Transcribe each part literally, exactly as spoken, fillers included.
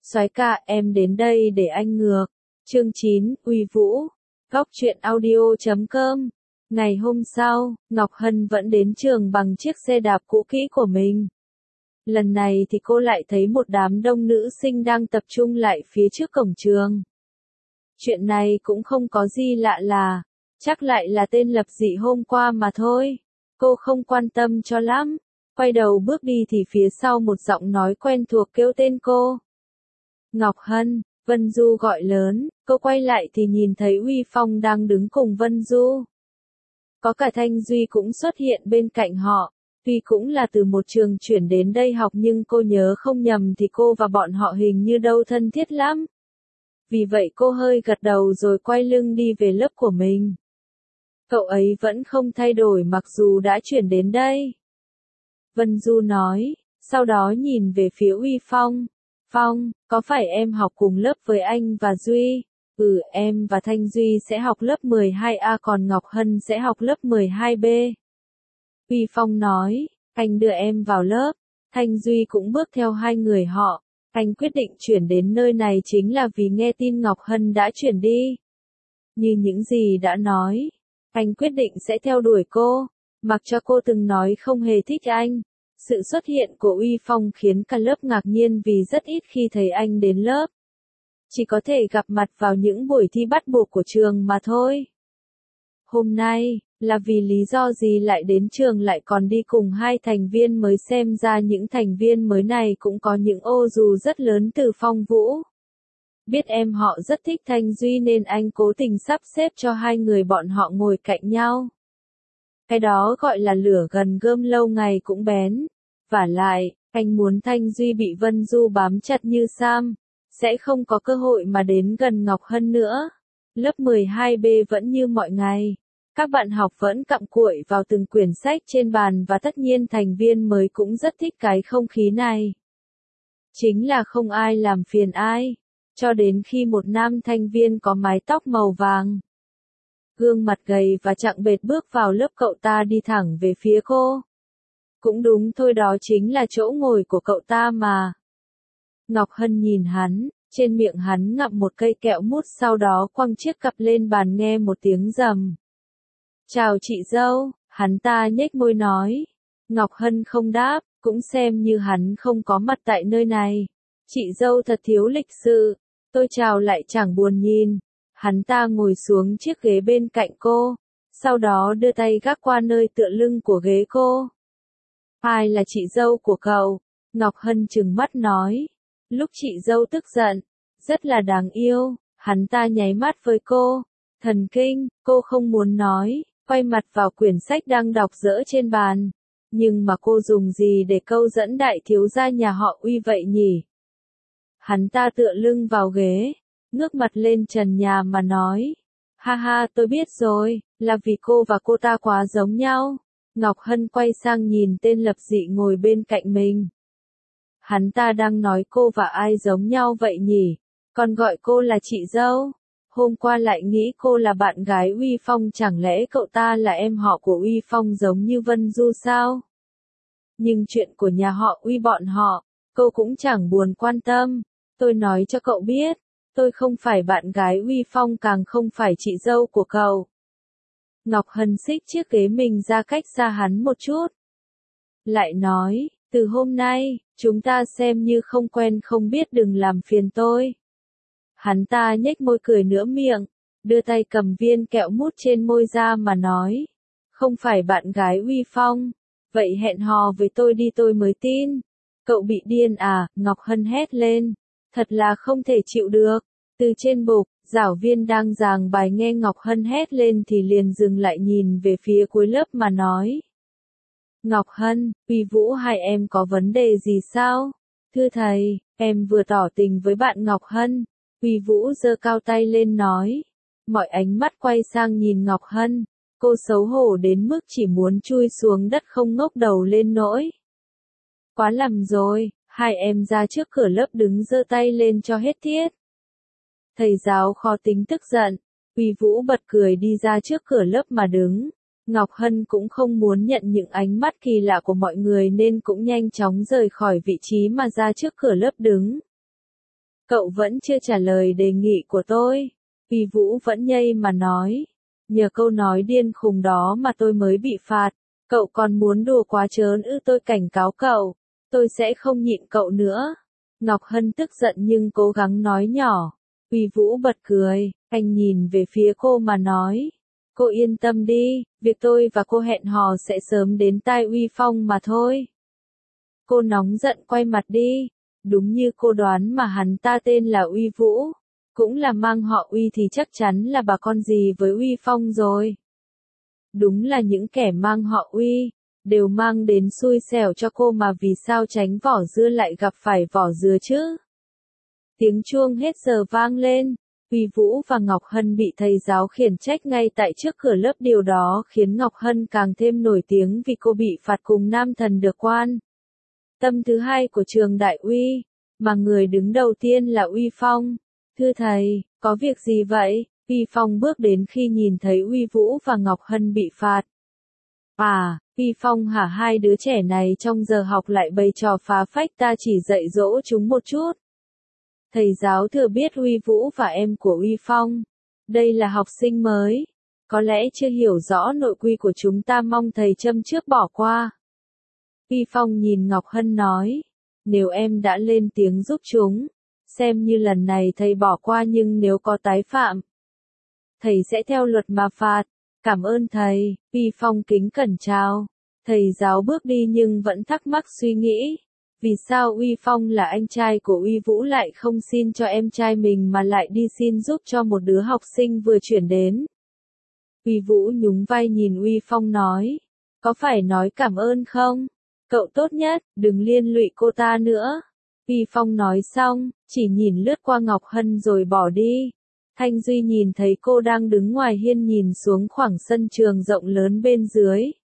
Soái ca, em đến đây để anh ngược. Chương chín, Uy Vũ. Góc truyện audio chấm com. Ngày hôm sau, Ngọc Hân vẫn đến trường bằng chiếc xe đạp cũ kỹ của mình. Lần này thì cô lại thấy một đám đông nữ sinh đang tập trung lại phía trước cổng trường. Chuyện này cũng không có gì lạ là, chắc lại là tên lập dị hôm qua mà thôi. Cô không quan tâm cho lắm. Quay đầu bước đi thì phía sau một giọng nói quen thuộc kêu tên cô. Ngọc Hân, Vân Du gọi lớn, cô quay lại thì nhìn thấy Uy Phong đang đứng cùng Vân Du. Có cả Thanh Duy cũng xuất hiện bên cạnh họ, tuy cũng là từ một trường chuyển đến đây học nhưng cô nhớ không nhầm thì cô và bọn họ hình như đâu thân thiết lắm. Vì vậy cô hơi gật đầu rồi quay lưng đi về lớp của mình. Cậu ấy vẫn không thay đổi mặc dù đã chuyển đến đây. Vân Du nói, sau đó nhìn về phía Uy Phong. Phong, có phải em học cùng lớp với anh và Duy? Ừ, em và Thanh Duy sẽ học lớp mười hai A còn Ngọc Hân sẽ học lớp mười hai B. Uy Phong nói, anh đưa em vào lớp. Thanh Duy cũng bước theo hai người họ. Anh quyết định chuyển đến nơi này chính là vì nghe tin Ngọc Hân đã chuyển đi. Như những gì đã nói, anh quyết định sẽ theo đuổi cô, mặc cho cô từng nói không hề thích anh. Sự xuất hiện của Uy Phong khiến cả lớp ngạc nhiên vì rất ít khi thấy anh đến lớp. Chỉ có thể gặp mặt vào những buổi thi bắt buộc của trường mà thôi. Hôm nay, là vì lý do gì lại đến trường lại còn đi cùng hai thành viên mới, xem ra những thành viên mới này cũng có những ô dù rất lớn từ Phong Vũ. Biết em họ rất thích Thanh Duy nên anh cố tình sắp xếp cho hai người bọn họ ngồi cạnh nhau. Cái đó gọi là lửa gần gươm lâu ngày cũng bén. Vả lại, anh muốn Thanh Duy bị Vân Du bám chặt như Sam, sẽ không có cơ hội mà đến gần Ngọc Hân nữa. Lớp mười hai B vẫn như mọi ngày. Các bạn học vẫn cặm cụi vào từng quyển sách trên bàn và tất nhiên thành viên mới cũng rất thích cái không khí này. Chính là không ai làm phiền ai, cho đến khi một nam thành viên có mái tóc màu vàng, gương mặt gầy và chạng bệt bước vào lớp, cậu ta đi thẳng về phía cô. Cũng đúng thôi, đó chính là chỗ ngồi của cậu ta mà. Ngọc Hân nhìn hắn, trên miệng hắn ngậm một cây kẹo mút sau đó quăng chiếc cặp lên bàn, nghe một tiếng rầm. Chào chị dâu, hắn ta nhếch môi nói. Ngọc Hân không đáp, cũng xem như hắn không có mặt tại nơi này. Chị dâu thật thiếu lịch sự, tôi chào lại chẳng buồn nhìn. Hắn ta ngồi xuống chiếc ghế bên cạnh cô, sau đó đưa tay gác qua nơi tựa lưng của ghế cô. Ai là chị dâu của cậu? Ngọc Hân trừng mắt nói. Lúc chị dâu tức giận, rất là đáng yêu, hắn ta nháy mắt với cô. Thần kinh, cô không muốn nói, quay mặt vào quyển sách đang đọc dở trên bàn. Nhưng mà cô dùng gì để câu dẫn đại thiếu gia nhà họ Uy vậy nhỉ? Hắn ta tựa lưng vào ghế, ngước mặt lên trần nhà mà nói. Ha ha, tôi biết rồi, là vì cô và cô ta quá giống nhau. Ngọc Hân quay sang nhìn tên lập dị ngồi bên cạnh mình. Hắn ta đang nói cô và ai giống nhau vậy nhỉ? Còn gọi cô là chị dâu. Hôm qua lại nghĩ cô là bạn gái Uy Phong, chẳng lẽ cậu ta là em họ của Uy Phong giống như Vân Du sao? Nhưng chuyện của nhà họ Uy bọn họ, cô cũng chẳng buồn quan tâm. Tôi nói cho cậu biết, tôi không phải bạn gái Uy Phong, càng không phải chị dâu của cậu. Ngọc Hân xích chiếc ghế mình ra cách xa hắn một chút. Lại nói, từ hôm nay, chúng ta xem như không quen không biết, đừng làm phiền tôi. Hắn ta nhếch môi cười nửa miệng, đưa tay cầm viên kẹo mút trên môi ra mà nói. Không phải bạn gái Uy Phong, vậy hẹn hò với tôi đi tôi mới tin. Cậu bị điên à? Ngọc Hân hét lên. Thật là không thể chịu được. Từ trên bục, giảng viên đang giảng bài nghe Ngọc Hân hét lên thì liền dừng lại nhìn về phía cuối lớp mà nói. Ngọc Hân, Uy Vũ hai em có vấn đề gì sao? Thưa thầy, em vừa tỏ tình với bạn Ngọc Hân. Uy Vũ giơ cao tay lên nói. Mọi ánh mắt quay sang nhìn Ngọc Hân. Cô xấu hổ đến mức chỉ muốn chui xuống đất không ngóc đầu lên nỗi. Quá lầm rồi, hai em ra trước cửa lớp đứng giơ tay lên cho hết tiết. Thầy giáo khó tính tức giận, Uy Vũ bật cười đi ra trước cửa lớp mà đứng. Ngọc Hân cũng không muốn nhận những ánh mắt kỳ lạ của mọi người nên cũng nhanh chóng rời khỏi vị trí mà ra trước cửa lớp đứng. cậu vẫn chưa trả lời đề nghị của tôi. Uy Vũ vẫn nhây mà nói. Nhờ câu nói điên khùng đó mà tôi mới bị phạt. Cậu còn muốn đùa quá trớn ư? Tôi cảnh cáo cậu. Tôi sẽ không nhịn cậu nữa. Ngọc Hân tức giận nhưng cố gắng nói nhỏ. Uy Vũ bật cười. Anh nhìn về phía cô mà nói. Cô yên tâm đi, việc tôi và cô hẹn hò sẽ sớm đến tai Uy Phong mà thôi. Cô nóng giận quay mặt đi. Đúng như cô đoán mà hắn ta tên là Uy Vũ. Cũng là mang họ Uy thì chắc chắn là bà con gì với Uy Phong rồi. Đúng là những kẻ mang họ Uy, đều mang đến xui xẻo cho cô mà vì sao tránh vỏ dưa lại gặp phải vỏ dừa chứ. Tiếng chuông hết giờ vang lên. Uy Vũ và Ngọc Hân bị thầy giáo khiển trách ngay tại trước cửa lớp, điều đó khiến Ngọc Hân càng thêm nổi tiếng vì cô bị phạt cùng nam thần được quan tâm thứ hai của trường Đại Uy, mà người đứng đầu tiên là Uy Phong. Thưa thầy, có việc gì vậy? Uy Phong bước đến khi nhìn thấy Uy Vũ và Ngọc Hân bị phạt. À, Uy Phong hả, hai đứa trẻ này trong giờ học lại bày trò phá phách, ta chỉ dạy dỗ chúng một chút. Thầy giáo thừa biết Uy Vũ và em của Uy Phong. Đây là học sinh mới. Có lẽ chưa hiểu rõ nội quy của chúng ta, mong thầy châm trước bỏ qua. Uy Phong nhìn Ngọc Hân nói. Nếu em đã lên tiếng giúp chúng, xem như lần này thầy bỏ qua, nhưng nếu có tái phạm, thầy sẽ theo luật mà phạt. Cảm ơn thầy. Uy Phong kính cẩn chào. Thầy giáo bước đi nhưng vẫn thắc mắc suy nghĩ. Vì sao Uy Phong là anh trai của Uy Vũ lại không xin cho em trai mình mà lại đi xin giúp cho một đứa học sinh vừa chuyển đến? Uy Vũ nhún vai nhìn Uy Phong nói. Có phải nói cảm ơn không? Cậu tốt nhất, đừng liên lụy cô ta nữa. Uy Phong nói xong, chỉ nhìn lướt qua Ngọc Hân rồi bỏ đi. Thanh Duy nhìn thấy cô đang đứng ngoài hiên nhìn xuống khoảng sân trường rộng lớn bên dưới.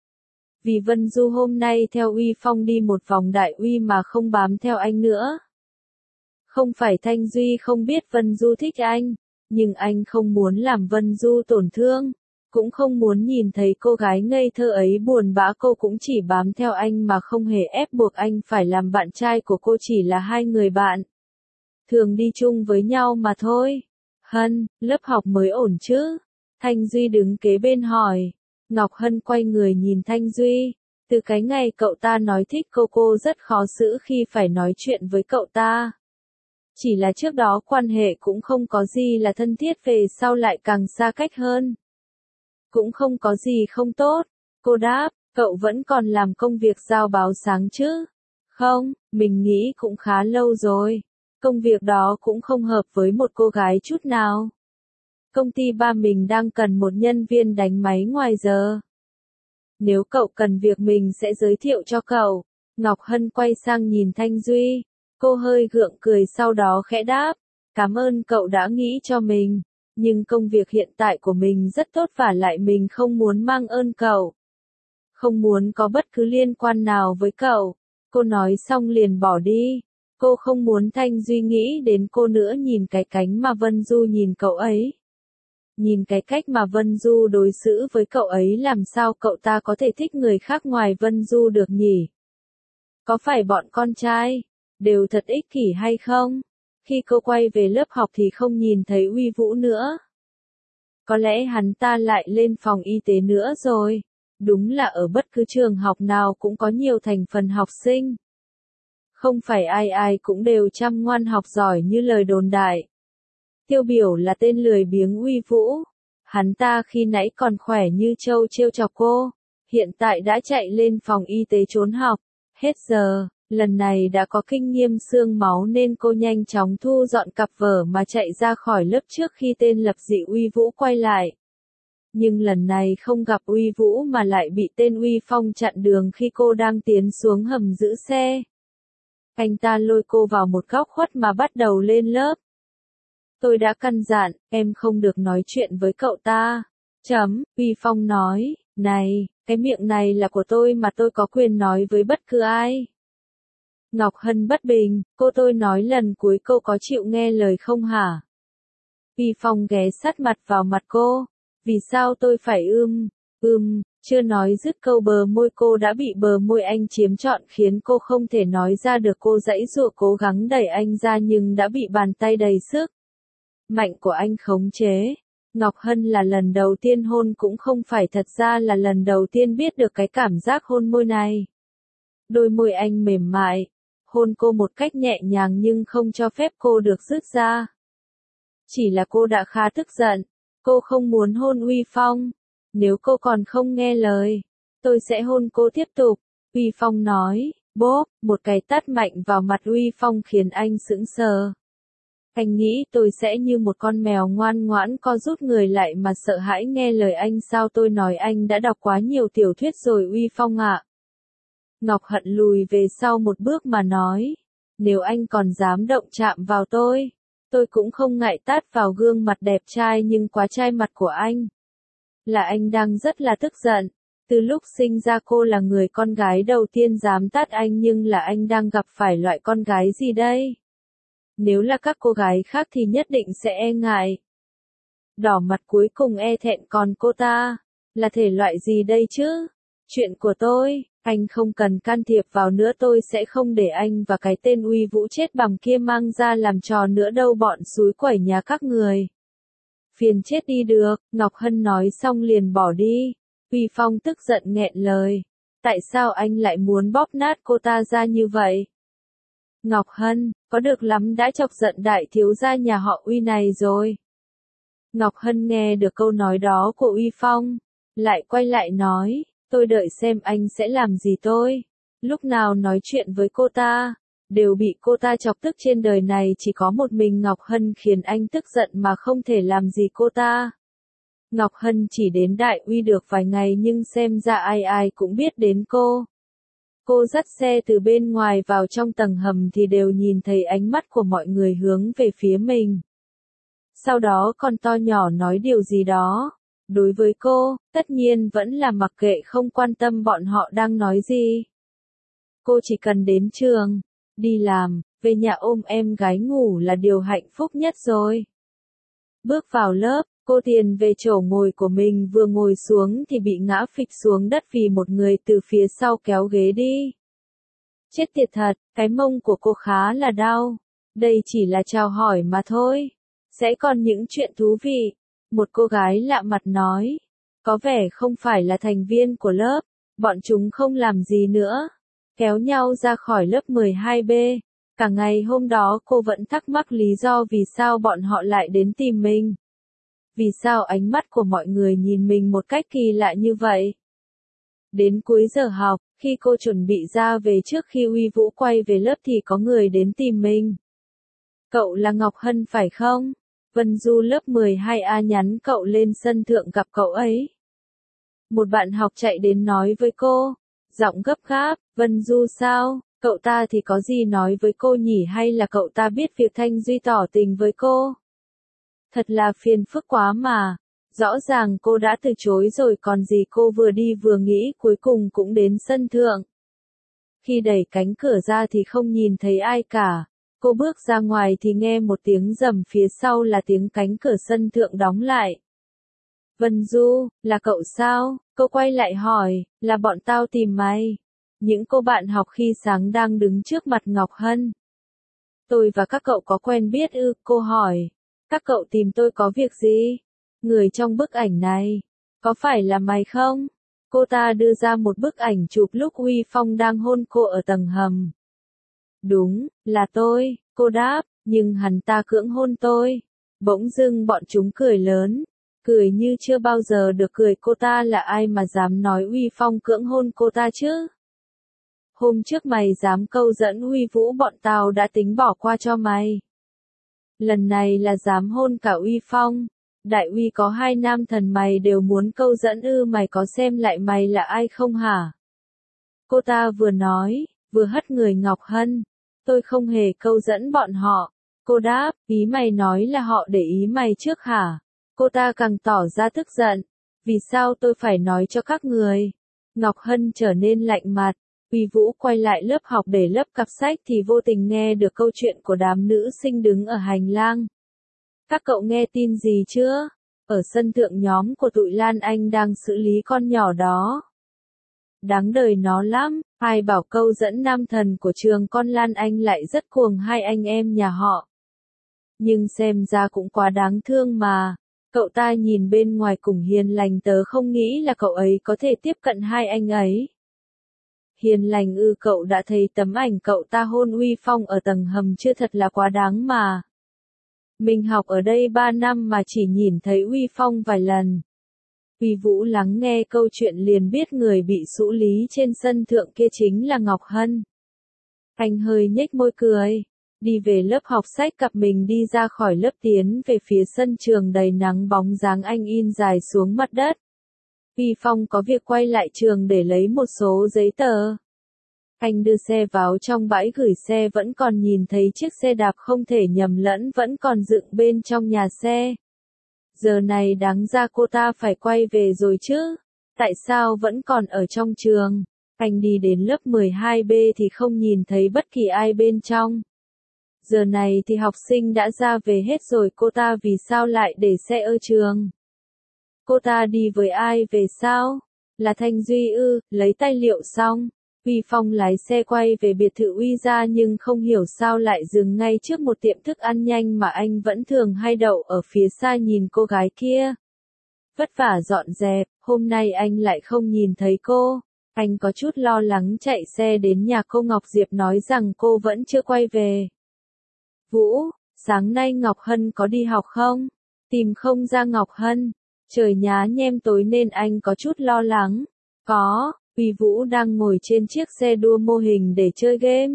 Vì Vân Du hôm nay theo Uy Phong đi một vòng Đại Uy mà không bám theo anh nữa. Không phải Thanh Duy không biết Vân Du thích anh, nhưng anh không muốn làm Vân Du tổn thương, cũng không muốn nhìn thấy cô gái ngây thơ ấy buồn bã. Cô cũng chỉ bám theo anh mà không hề ép buộc anh phải làm bạn trai của cô, chỉ là hai người bạn thường đi chung với nhau mà thôi. Hân, lớp học mới ổn chứ? Thanh Duy đứng kế bên hỏi. Ngọc Hân quay người nhìn Thanh Duy. Từ cái ngày cậu ta nói thích cô, cô rất khó xử khi phải nói chuyện với cậu ta. Chỉ là trước đó quan hệ cũng không có gì là thân thiết, về sau lại càng xa cách hơn. Cũng không có gì không tốt. Cô đáp, cậu vẫn còn làm công việc giao báo sáng chứ? Không, mình nghĩ cũng khá lâu rồi. Công việc đó cũng không hợp với một cô gái chút nào. Công ty ba mình đang cần một nhân viên đánh máy ngoài giờ. Nếu cậu cần việc mình sẽ giới thiệu cho cậu. Ngọc Hân quay sang nhìn Thanh Duy. Cô hơi gượng cười sau đó khẽ đáp. Cảm ơn cậu đã nghĩ cho mình. Nhưng công việc hiện tại của mình rất tốt và lại mình không muốn mang ơn cậu. Không muốn có bất cứ liên quan nào với cậu. Cô nói xong liền bỏ đi. Cô không muốn Thanh Duy nghĩ đến cô nữa, nhìn cái cánh mà Vân Du nhìn cậu ấy. Nhìn cái cách mà Vân Du đối xử với cậu ấy, làm sao cậu ta có thể thích người khác ngoài Vân Du được nhỉ? Có phải bọn con trai đều thật ích kỷ hay không? Khi cô quay về lớp học thì không nhìn thấy Uy Vũ nữa. Có lẽ hắn ta lại lên phòng y tế nữa rồi. Đúng là ở bất cứ trường học nào cũng có nhiều thành phần học sinh. Không phải ai ai cũng đều chăm ngoan học giỏi như lời đồn đại. Tiêu biểu là tên lười biếng Uy Vũ. Hắn ta khi nãy còn khỏe như trâu trêu chọc cô, hiện tại đã chạy lên phòng y tế trốn học. Hết giờ, lần này đã có kinh nghiệm xương máu nên cô nhanh chóng thu dọn cặp vở mà chạy ra khỏi lớp trước khi tên lập dị Uy Vũ quay lại. Nhưng lần này không gặp Uy Vũ mà lại bị tên Uy Phong chặn đường khi cô đang tiến xuống hầm giữ xe. Anh ta lôi cô vào một góc khuất mà bắt đầu lên lớp. Tôi đã căn dặn, em không được nói chuyện với cậu ta. Chấm, Uy Phong nói, này, cái miệng này là của tôi mà tôi có quyền nói với bất cứ ai. Ngọc Hân bất bình, cô tôi nói lần cuối cô có chịu nghe lời không hả? Uy Phong ghé sát mặt vào mặt cô. Vì sao tôi phải ưm, ưm, Chưa nói dứt câu bờ môi cô đã bị bờ môi anh chiếm trọn khiến cô không thể nói ra được. Cô giãy giụa cố gắng đẩy anh ra nhưng đã bị bàn tay đầy sức mạnh của anh khống chế. Ngọc Hân là lần đầu tiên hôn cũng không phải thật ra là lần đầu tiên biết được cái cảm giác hôn môi này. Đôi môi anh mềm mại, hôn cô một cách nhẹ nhàng nhưng không cho phép cô được dứt ra. Chỉ là cô đã khá tức giận, cô không muốn hôn Uy Phong. Nếu cô còn không nghe lời, tôi sẽ hôn cô tiếp tục. Uy Phong nói, bốp, một cái tát mạnh vào mặt Uy Phong khiến anh sững sờ. Anh nghĩ tôi sẽ như một con mèo ngoan ngoãn co rút người lại mà sợ hãi nghe lời anh sao? Tôi nói anh đã đọc quá nhiều tiểu thuyết rồi Uy Phong ạ. Ngọc Hận lùi về sau một bước mà nói, nếu anh còn dám động chạm vào tôi, tôi cũng không ngại tát vào gương mặt đẹp trai nhưng quá trai mặt của anh. Là anh đang rất là tức giận. Từ lúc sinh ra cô là người con gái đầu tiên dám tát anh nhưng là anh đang gặp phải loại con gái gì đây? Nếu là các cô gái khác thì nhất định sẽ e ngại. Đỏ mặt cuối cùng e thẹn còn cô ta, là thể loại gì đây chứ? Chuyện của tôi, anh không cần can thiệp vào nữa tôi sẽ không để anh và cái tên Uy Vũ chết bằm kia mang ra làm trò nữa đâu bọn xúi quẩy nhà các người. Phiền chết đi được, Ngọc Hân nói xong liền bỏ đi. Uy Phong tức giận nghẹn lời. Tại sao anh lại muốn bóp nát cô ta ra như vậy? Ngọc Hân, có được lắm đã chọc giận đại thiếu gia nhà họ Uy này rồi. Ngọc Hân nghe được câu nói đó của Uy Phong, lại quay lại nói, tôi đợi xem anh sẽ làm gì tôi. Lúc nào nói chuyện với cô ta, đều bị cô ta chọc tức trên đời này chỉ có một mình Ngọc Hân khiến anh tức giận mà không thể làm gì cô ta. Ngọc Hân chỉ đến Đại Uy được vài ngày nhưng xem ra ai ai cũng biết đến cô. Cô dắt xe từ bên ngoài vào trong tầng hầm thì đều nhìn thấy ánh mắt của mọi người hướng về phía mình. Sau đó con to nhỏ nói điều gì đó. Đối với cô, tất nhiên vẫn là mặc kệ không quan tâm bọn họ đang nói gì. Cô chỉ cần đến trường, đi làm, về nhà ôm em gái ngủ là điều hạnh phúc nhất rồi. Bước vào lớp, cô tiền về chỗ ngồi của mình vừa ngồi xuống thì bị ngã phịch xuống đất vì một người từ phía sau kéo ghế đi. Chết tiệt thật, cái mông của cô khá là đau. Đây chỉ là chào hỏi mà thôi. Sẽ còn những chuyện thú vị. Một cô gái lạ mặt nói. Có vẻ không phải là thành viên của lớp. Bọn chúng không làm gì nữa. Kéo nhau ra khỏi lớp mười hai B. Cả ngày hôm đó cô vẫn thắc mắc lý do vì sao bọn họ lại đến tìm mình. Vì sao ánh mắt của mọi người nhìn mình một cách kỳ lạ như vậy? Đến cuối giờ học, khi cô chuẩn bị ra về trước khi Uy Vũ quay về lớp thì có người đến tìm mình. Cậu là Ngọc Hân phải không? Vân Du lớp mười hai A nhắn cậu lên sân thượng gặp cậu ấy. Một bạn học chạy đến nói với cô, giọng gấp gáp, Vân Du sao? Cậu ta thì có gì nói với cô nhỉ hay là cậu ta biết việc Thanh Duy tỏ tình với cô? Thật là phiền phức quá mà. Rõ ràng cô đã từ chối rồi còn gì cô vừa đi vừa nghĩ cuối cùng cũng đến sân thượng. Khi đẩy cánh cửa ra thì không nhìn thấy ai cả. Cô bước ra ngoài thì nghe một tiếng rầm phía sau là tiếng cánh cửa sân thượng đóng lại. Vân Du, là cậu sao? Cô quay lại hỏi, là bọn tao tìm mày. Những cô bạn học khi sáng đang đứng trước mặt Ngọc Hân. Tôi và các cậu có quen biết ư? Cô hỏi. Các cậu tìm tôi có việc gì? Người trong bức ảnh này, có phải là mày không? Cô ta đưa ra một bức ảnh chụp lúc Uy Phong đang hôn cô ở tầng hầm. Đúng, là tôi, cô đáp, nhưng hắn ta cưỡng hôn tôi. Bỗng dưng bọn chúng cười lớn, cười như chưa bao giờ được cười. Cô ta là ai mà dám nói Uy Phong cưỡng hôn cô ta chứ? Hôm trước mày dám câu dẫn Uy Vũ bọn tao đã tính bỏ qua cho mày. Lần này là dám hôn cả Uy Phong. Đại Uy có hai nam thần mày đều muốn câu dẫn ư? Mày có xem lại mày là ai không hả? Cô ta vừa nói, vừa hất người Ngọc Hân. Tôi không hề câu dẫn bọn họ. Cô đáp, ý mày nói là họ để ý mày trước hả? Cô ta càng tỏ ra tức giận. Vì sao tôi phải nói cho các người? Ngọc Hân trở nên lạnh mặt. Uy Vũ quay lại lớp học để lấp cặp sách thì vô tình nghe được câu chuyện của đám nữ sinh đứng ở hành lang. Các cậu nghe tin gì chưa? Ở sân thượng nhóm của tụi Lan Anh đang xử lý con nhỏ đó. Đáng đời nó lắm, ai bảo câu dẫn nam thần của trường con Lan Anh lại rất cuồng hai anh em nhà họ. Nhưng xem ra cũng quá đáng thương mà. Cậu ta nhìn bên ngoài cùng hiền lành, tớ không nghĩ là cậu ấy có thể tiếp cận hai anh ấy. Hiền lành ư? Cậu đã thấy tấm ảnh cậu ta hôn Uy Phong ở tầng hầm chưa? Thật là quá đáng mà. Mình học ở đây ba năm mà chỉ nhìn thấy Uy Phong vài lần. Uy Vũ lắng nghe câu chuyện liền biết người bị xử lý trên sân thượng kia chính là Ngọc Hân. Anh hơi nhếch môi cười. Đi về lớp học sách cặp mình đi ra khỏi lớp tiến về phía sân trường đầy nắng, bóng dáng anh in dài xuống mặt đất. Uy Phong có việc quay lại trường để lấy một số giấy tờ. Anh đưa xe vào trong bãi gửi xe, vẫn còn nhìn thấy chiếc xe đạp không thể nhầm lẫn vẫn còn dựng bên trong nhà xe. Giờ này đáng ra cô ta phải quay về rồi chứ. Tại sao vẫn còn ở trong trường? Anh đi đến lớp mười hai B thì không nhìn thấy bất kỳ ai bên trong. Giờ này thì học sinh đã ra về hết rồi, cô ta vì sao lại để xe ở trường? Cô ta đi với ai về sao? Là Thanh Duy ư? Lấy tài liệu xong, Uy Phong lái xe quay về biệt thự Uy gia, nhưng không hiểu sao lại dừng ngay trước một tiệm thức ăn nhanh mà anh vẫn thường hay đậu ở phía xa nhìn cô gái kia. Vất vả dọn dẹp, hôm nay anh lại không nhìn thấy cô. Anh có chút lo lắng chạy xe đến nhà cô Ngọc Diệp nói rằng cô vẫn chưa quay về. Vũ, sáng nay Ngọc Hân có đi học không? Tìm không ra Ngọc Hân. Trời nhá nhem tối nên anh có chút lo lắng. Có, Uy Vũ đang ngồi trên chiếc xe đua mô hình để chơi game.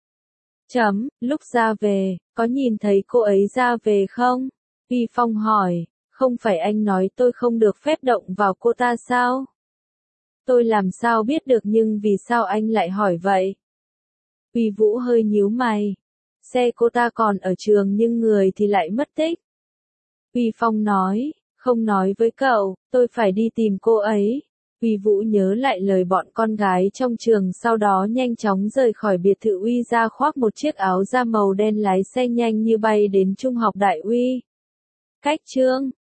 Chấm, lúc ra về, có nhìn thấy cô ấy ra về không? Uy Phong hỏi, không phải anh nói tôi không được phép động vào cô ta sao? Tôi làm sao biết được, nhưng vì sao anh lại hỏi vậy? Uy Vũ hơi nhíu mày. Xe cô ta còn ở trường nhưng người thì lại mất tích. Uy Phong nói, không nói với cậu, tôi phải đi tìm cô ấy. Uy Vũ nhớ lại lời bọn con gái trong trường, sau đó nhanh chóng rời khỏi biệt thự Uy ra, khoác một chiếc áo da màu đen lái xe nhanh như bay đến trung học Đại Uy. Cách chương